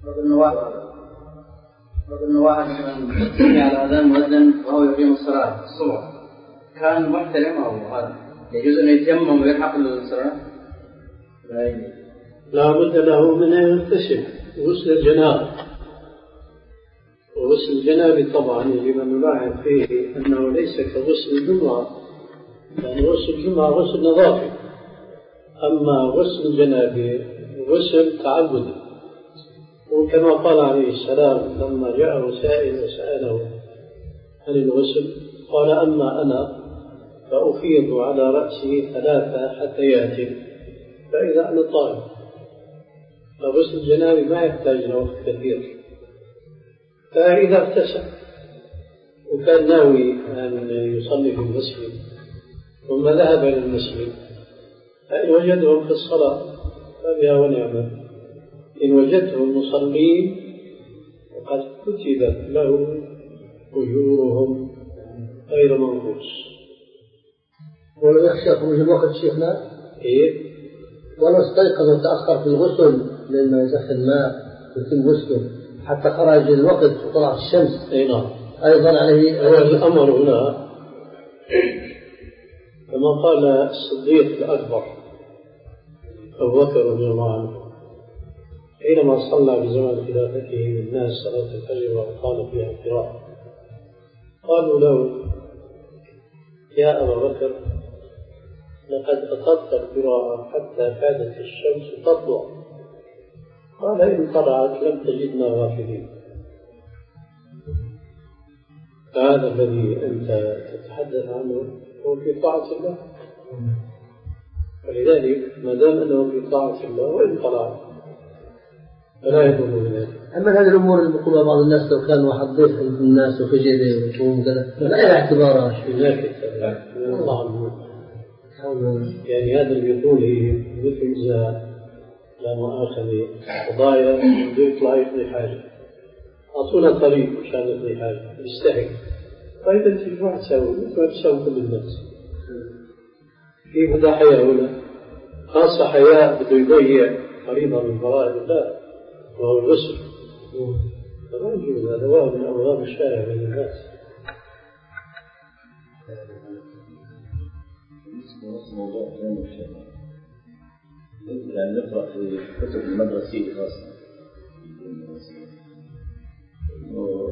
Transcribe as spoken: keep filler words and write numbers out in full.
أظن واحد أظن واحد مثلا على أذان مؤذن وهو يقيم الصلاة الصبح كان محترم أو هذا يجوز أن يتيمم ويلحق الصلاة؟ لا بد له من أن يغتسل غسل الجنابة، وغسل الجنابة طبعا يجب أن نلاحظ فيه أنه ليس كغسل الجمعة، يعني غسل الجمعة غسل نظافي، أما غسل الجنابة غسل تعبدي. وكما قال عليه السلام لما جاءه سائل وسأله عن الغسل قال أما أنا فأفيض على رأسه ثلاثة حثيات فإذا أنا طالب. فغسل الجنابة ما يحتاج إلى وقت كثير، فإذا اغتسل وكان ناوي أن يصلي في المسجد ثم ذهب إلى المسجد فإن وجدهم في الصلاة فبها ونعمة، إن وجدهم مصلين وقد كتبت له أجورهم غير منقوص. ولو يخشى خروج الوقت شيخنا إيه؟ ولو استيقظ وتأخر في الغسل لما يسخن ماء يتم غسله حتى خرج الوقت وطلعت الشمس أي نعم أيضا عليه هو الأمر هنا كما قال الصديق الأكبر أبو بكر رضي الله عنه حينما صلى بزمن خلافته الناس صلاة الفجر وقال فيها القراءة قالوا له يا أبا بكر لقد أطلت القراءة حتى كادت الشمس تطلع، قال إن طلعت لم تجدنا غافلين. فهذا الذي أنت تتحدث عنه هو في طاعة الله، ولذلك ما دام أنه في طاعة الله وإن طلع فلا يضر بذلك. أما هذه الأمور اللي يقولها بعض الناس لو كان واحد ضيف عند الناس وفجر ويقوم كذا لا إلى اعتبارها هناك الله يعني هذا اللي يقوله مثل إذا لا مؤاخذة قضايا يطلع يقضي حاجة أعطونا طريق مشان يقضي حاجة يستحق، طيب أنت شو راح تسوي؟ ما تسوي كل الناس. في بدا حياة هنا خاصة حياة بده يضيع فريضة من فرائض الله وهو الغسل، فما يجوز هذا واحد من أبواب الشارع بين الناس. موضوع ثاني يعني نقرأ في كتب المدرسية خاصة